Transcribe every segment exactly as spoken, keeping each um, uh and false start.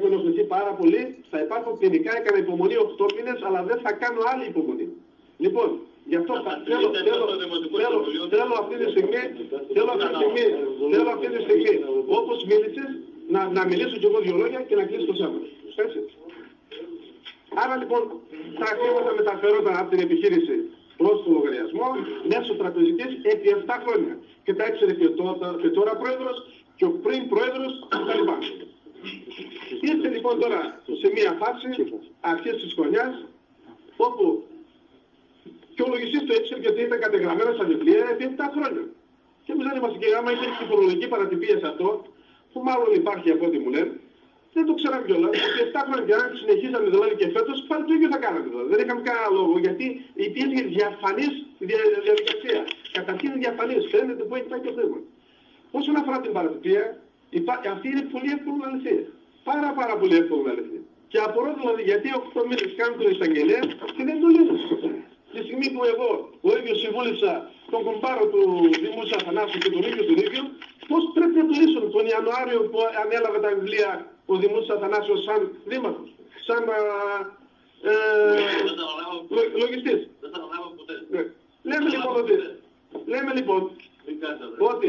έχω ενοχληθεί πάρα πολύ, θα υπάρχουν ποινικά, έκανα υπομονή οκτώ μήνες, αλλά δεν θα κάνω άλλη υπομονή. Λοιπόν, γι' αυτό θα, θέλω, θέλω, θέλω, θέλω αυτή τη στιγμή, θέλω αυτή τη στιγμή, θέλω αυτή τη στιγμή, όπως μίλησες, να, να μιλήσω κι εγώ δύο λόγια και να κλείσω το θέμα. Έτσι. Άρα λοιπόν, τα χρήματα μεταφέροντα από την επιχείρηση προς το λογαριασμό μέσω τραπεζικής επί επτά χρόνια. Και τα έξερε και τώρα, και τώρα πρόεδρος και ο πριν πρόεδρος κτλ. Ήρθε λοιπόν τώρα σε μια φάση αρχές της χρονιάς όπου και ο λογιστής το έξερε γιατί ήταν κατεγραμμένα στα βιβλία επί επτά χρόνια. Και εμείς δεν είμαστε και άμα είχε ψυχολογική παρατυπία σε αυτό, που μάλλον υπάρχει από ό,τι μου λένε, δεν το ξέραμε κιόλας. Και επτά χρόνια και αν συνεχίσαμε δηλαδή και φέτος, πάλι το ίδιο θα κάναμε δηλαδή. Δεν είχαμε κανένα λόγο γιατί υπήρχε διαφανής διαδικασία. Καταρχήν διαφανής, φαίνεται που έχει πάει το θέμα. Όσον αφορά την παρατυπία, αυτή είναι πολύ εύκολο να λυθεί. Πάρα πάρα πολύ εύκολο να λυθεί. Και απορώ δηλαδή γιατί οκτώ μήνες κάνουν τον εισαγγελέα και δεν το λύνουν. Τη στιγμή που εγώ ο ίδιος συμβούλησα τον κομπάρο του Δημούσου Αθανάσου και τον ίδιο τον ίδιο, πώς πρέπει να το λύσουν τον Ιανουάριο που ανέλαβε τα βιβλία ο Δημούσου Αθανάσιος σαν δήμαρχος, σαν ε, λο, λογιστής. Δεν θα αναλάβω ποτέ. Ναι. Λέμε λοιπόν ότι, λέμε λοιπόν ότι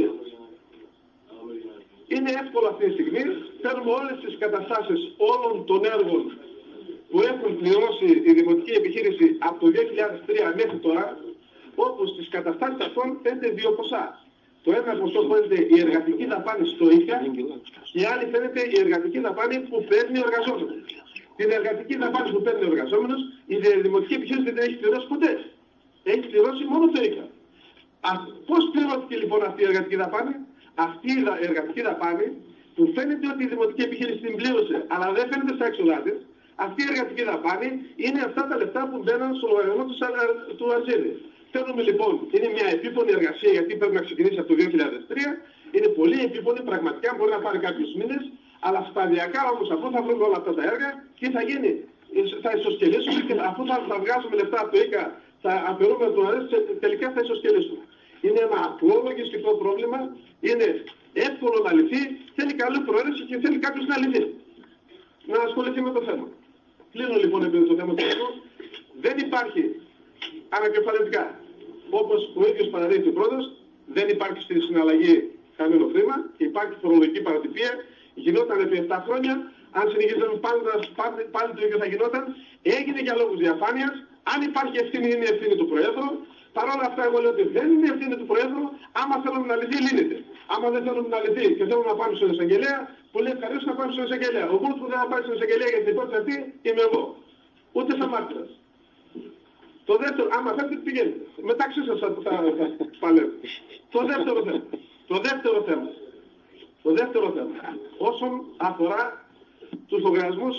είναι εύκολο αυτή τη στιγμή, παίρνουμε όλες τις καταστάσεις όλων των έργων που έχουν πληρώσει η δημοτική επιχείρηση από το δύο χιλιάδες τρία μέχρι τώρα, όπου στις καταστάσεις αυτών φαίνεται δύο ποσά. Το ένα ποσό φαίνεται η εργατική δαπάνη στο ΙΚΑ και η άλλη φαίνεται η εργατική δαπάνη που παίρνει ο εργαζόμενος. Την εργατική δαπάνη που παίρνει ο εργαζόμενος η δημοτική επιχείρηση δεν έχει πληρώσει ποτέ. Έχει πληρώσει μόνο το ΙΚΑ. Πώς πληρώθηκε λοιπόν αυτή η εργατική δαπάνη? Αυτή η εργατική δαπάνη που φαίνεται ότι η δημοτική επιχείρηση την πλήρωσε, αλλά δεν φαίνεται στα έξοδά της, αυτή η εργατική δαπάνη είναι αυτά τα λεφτά που μπαίνουν στο λογαριασμό του Αρζέλη. Θέλουμε λοιπόν, είναι μια επίπονη εργασία γιατί πρέπει να ξεκινήσει από το δύο χιλιάδες τρία, είναι πολύ επίπονη, πραγματικά μπορεί να πάρει κάποιους μήνες, αλλά σταδιακά όμως αφού θα βρούμε όλα αυτά τα έργα, τι θα γίνει? Θα ισοσκελίσουμε και αφού θα, θα βγάζουμε λεφτά από το ΙΚΑ, θα αφαιρούμε τον Αρζέλη, τελικά θα ισοσκελίσουμε. Είναι ένα απλό λογιστικό πρόβλημα, είναι εύκολο να λυθεί, θέλει καλή προαίρεση και θέλει κάποιος να λυθεί. Να ασχοληθεί με το θέμα. Κλείνω λοιπόν επειδή το θέμα του έργου. Δεν υπάρχει ανακεφαλαιωτικά. Όπως ο ίδιος παραδείχθηκε ο πρόεδρος, δεν υπάρχει στη συναλλαγή κανένα χρήμα και υπάρχει φορολογική παρατυπία. Γινόταν επί επτά χρόνια. Αν συνεχίζαμε πάλι, πάλι, πάλι το ίδιο θα γινόταν. Έγινε για λόγους διαφάνειας. Αν υπάρχει ευθύνη, είναι ευθύνη του Προέδρου. Παρ' όλα αυτά, εγώ λέω ότι δεν είναι ευθύνη του Προέδρου. Άμα θέλουμε να λυθεί, λύνεται. Άμα δεν θέλουμε να λυθεί και θέλουμε να πάμε στον εισαγγελέα, πολύ ευχαρίστω να πάμε στον εισαγγελέα. Ο μόνος που δεν θα πάει στον εισαγγελέα για την υπόθεση αυτή είμαι εγώ. Ούτε σαν μάρτυρας. Το δεύτερο, άμα θέλετε, πηγαίνετε. Μεταξύ σας θα, θα, θα παλεύω. Το δεύτερο θέμα. Το δεύτερο θέμα. Το δεύτερο θέμα. Όσον αφορά τους λογαριασμούς.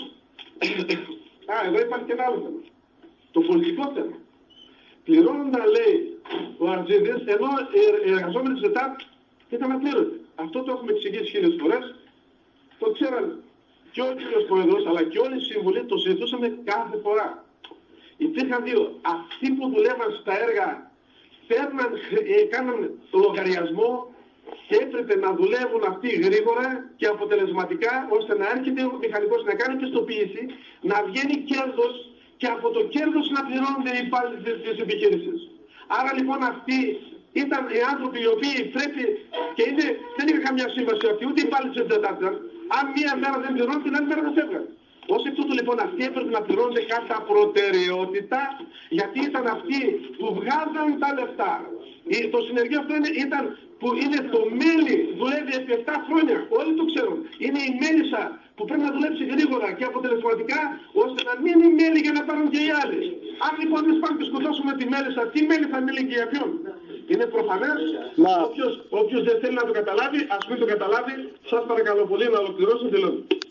Α, εδώ υπάρχει και ένα άλλο θέμα. Το πολιτικό θέμα. Πληρώνονταν, λέει ο Αρτζίδης, ενώ οι εργαζόμενοι της ΕΤΑΠ ήταν απλήρωτοι. Αυτό το έχουμε εξηγήσει χίλιες φορές. Το ξέραν και ο κύριος Πρόεδρος, αλλά και όλοι οι σύμβουλοι το συζητούσαμε κάθε φορά. Υπήρχαν δύο. Αυτοί που δουλεύαν στα έργα παίρναν, κάναν λογαριασμό και έπρεπε να δουλεύουν αυτοί γρήγορα και αποτελεσματικά, ώστε να έρχεται ο μηχανικός να κάνει πιστοποίηση, να βγαίνει κέρδος και από το κέρδος να πληρώνονται οι υπάλληλοι της επιχείρησης. Άρα λοιπόν αυτοί ήταν οι άνθρωποι οι οποίοι πρέπει και είναι, δεν είχαν καμιά σύμβαση αυτή, ούτε οι υπάλληλοι της ΕΤΑΠ. Αν μία μέρα δεν πληρώνουν, την άλλη μέρα θα φεύγαν. Ως εκ τούτου λοιπόν αυτοί έπρεπε να πληρώνονται κατά προτεραιότητα, γιατί ήταν αυτοί που βγάζαν τα λεφτά. Το συνεργείο αυτό είναι, ήταν, που είναι το μέλι, δουλεύει επί επτά χρόνια, όλοι το ξέρουν. Είναι η μέλισσα που πρέπει να δουλέψει γρήγορα και αποτελεσματικά, ώστε να μην είναι μέλη για να πάρουν και οι άλλοι. Αν λοιπόν δεν πάμε και σκοτώσουμε τη μέλισσα, τι μέλη θα μείνει και για ποιον? Είναι προφανές. Όποιος, όποιος δεν θέλει να το καταλάβει, ας μην το καταλάβει. Σας παρακαλώ πολύ να ολοκληρώσω, τελειώνω.